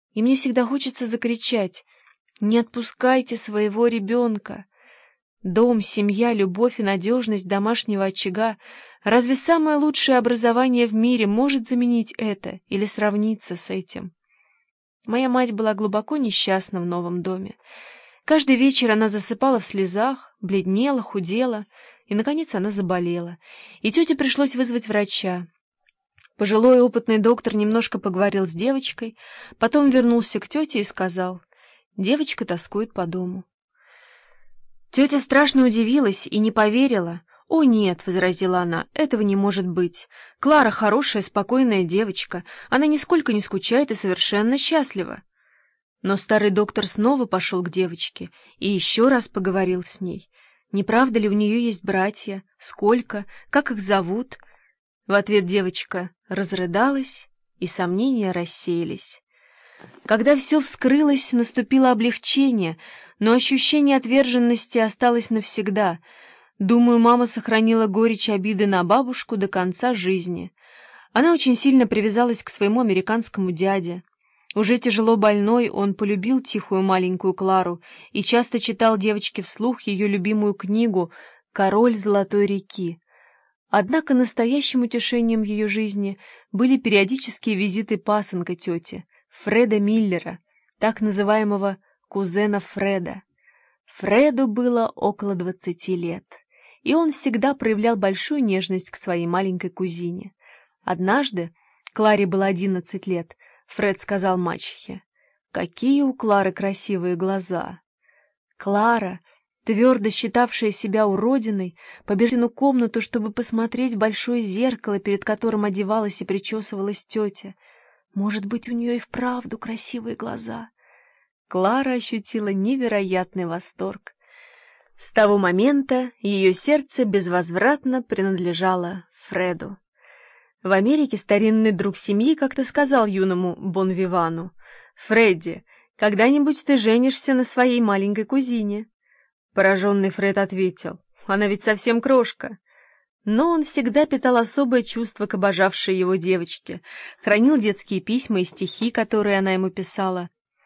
и мне всегда хочется закричать: «Не отпускайте своего ребенка!» Дом, семья, любовь и надежность домашнего очага. Разве самое лучшее образование в мире может заменить это или сравниться с этим? Моя мать была глубоко несчастна в новом доме. Каждый вечер она засыпала в слезах, бледнела, худела, и, наконец, она заболела. И тете пришлось вызвать врача. Пожилой опытный доктор немножко поговорил с девочкой, потом вернулся к тете и сказал: «Девочка тоскует по дому». Тетя страшно удивилась и не поверила. «О, нет», — возразила она, — «этого не может быть. Клара хорошая, спокойная девочка, она нисколько не скучает и совершенно счастлива». Но старый доктор снова пошел к девочке и еще раз поговорил с ней. Не правда ли у нее есть братья? Сколько? Как их зовут? В ответ девочка разрыдалась, и сомнения рассеялись. Когда все вскрылось, наступило облегчение, но ощущение отверженности осталось навсегда. Думаю, мама сохранила горечь обиды на бабушку до конца жизни. Она очень сильно привязалась к своему американскому дяде. Уже тяжело больной, он полюбил тихую маленькую Клару и часто читал девочке вслух ее любимую книгу «Король Золотой реки». Однако настоящим утешением в ее жизни были периодические визиты пасынка тети, Фреда Миллера, так называемого кузена Фреда. Фреду было около 20 лет, и он всегда проявлял большую нежность к своей маленькой кузине. Однажды, Кларе было 11 лет, Фред сказал мачехе: «Какие у Клары красивые глаза!» Клара, твердо считавшая себя уродиной, побежала в комнату, чтобы посмотреть в большое зеркало, перед которым одевалась и причесывалась тетя. Может быть, у нее и вправду красивые глаза. Клара ощутила невероятный восторг. С того момента ее сердце безвозвратно принадлежало Фреду. В Америке старинный друг семьи как-то сказал юному Бонвивану: «Фредди, когда-нибудь ты женишься на своей маленькой кузине». Пораженный Фред ответил: «Она ведь совсем крошка». Но он всегда питал особое чувство к обожавшей его девочке, хранил детские письма и стихи, которые она ему писала.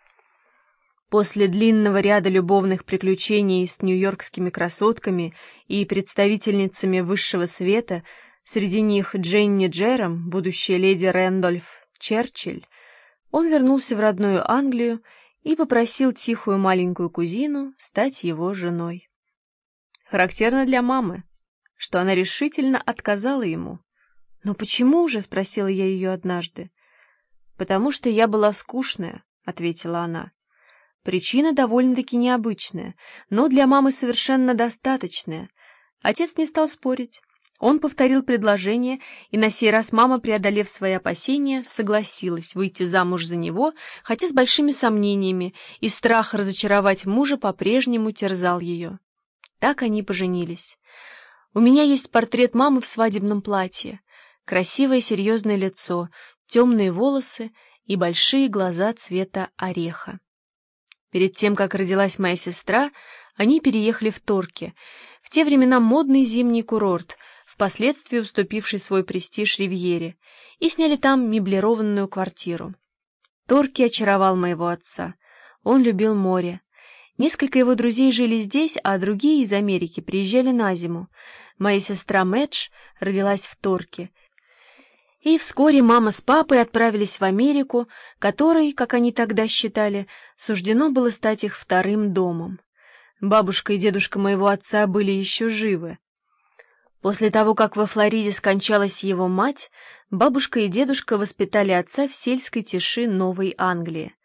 После длинного ряда любовных приключений с нью-йоркскими красотками и представительницами высшего света, среди них Дженни Джером, будущая леди Рэндольф Черчилль, он вернулся в родную Англию и попросил тихую маленькую кузину стать его женой. Характерно для мамы, что она решительно отказала ему. «Но почему же?» — спросила я ее однажды. «Потому что я была скучная», — ответила она. Причина довольно-таки необычная, но для мамы совершенно достаточная. Отец не стал спорить. Он повторил предложение, и на сей раз мама, преодолев свои опасения, согласилась выйти замуж за него, хотя с большими сомнениями, и страх разочаровать мужа по-прежнему терзал ее. Так они поженились. У меня есть портрет мамы в свадебном платье. Красивое серьезное лицо, темные волосы и большие глаза цвета ореха. Перед тем, как родилась моя сестра, они переехали в Торки, в те времена модный зимний курорт, впоследствии уступивший свой престиж Ривьере, и сняли там меблированную квартиру. Торки очаровал моего отца. Он любил море. Несколько его друзей жили здесь, а другие из Америки приезжали на зиму. Моя сестра Мэдж родилась в Торке. И вскоре мама с папой отправились в Америку, которой, как они тогда считали, суждено было стать их вторым домом. Бабушка и дедушка моего отца были еще живы. После того, как во Флориде скончалась его мать, бабушка и дедушка воспитали отца в сельской тиши Новой Англии.